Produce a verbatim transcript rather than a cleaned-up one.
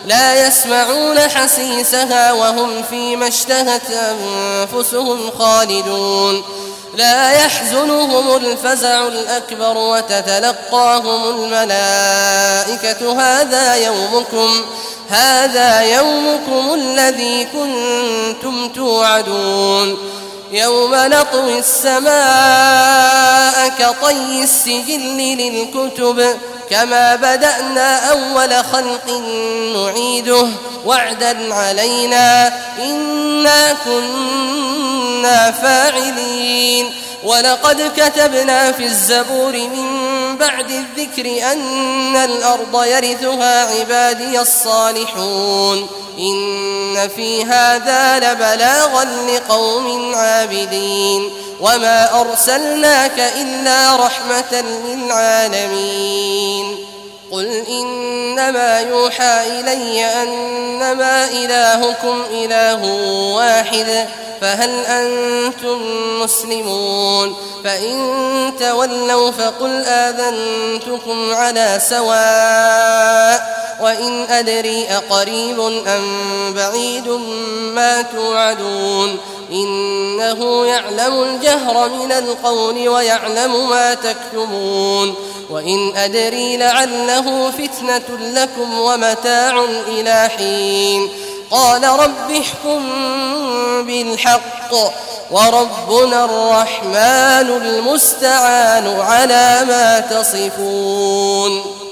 لا يسمعون حسيسها وهم فيما اشتهت أنفسهم خالدون لا يحزنهم الفزع الأكبر وتتلقاهم الملائكة هذا يومكم هذا يومكم الذي كنتم توعدون يوم نطوي السماء كطي السجل للكتب كما بدأنا أول خلق نعيده وعدا علينا إنا كنا فاعلين ولقد كتبنا في الزبور من بعد الذكر أن الأرض يرثها عبادي الصالحون إن في هذا لبلاغا لقوم عابدين وما أرسلناك إلا رحمة للعالمين قل إنما يوحى إلي أنما إلهكم إله واحد فهل أنتم مسلمون فإن تولوا فقل آذنتكم على سواء وإن أدري أقريب أم بعيد ما توعدون إنه يعلم الجهر من القول ويعلم ما تكتمون وإن أدري لعله فتنة لكم ومتاع إلى حين قال رب احكم بالحق وربنا الرحمن المستعان على ما تصفون.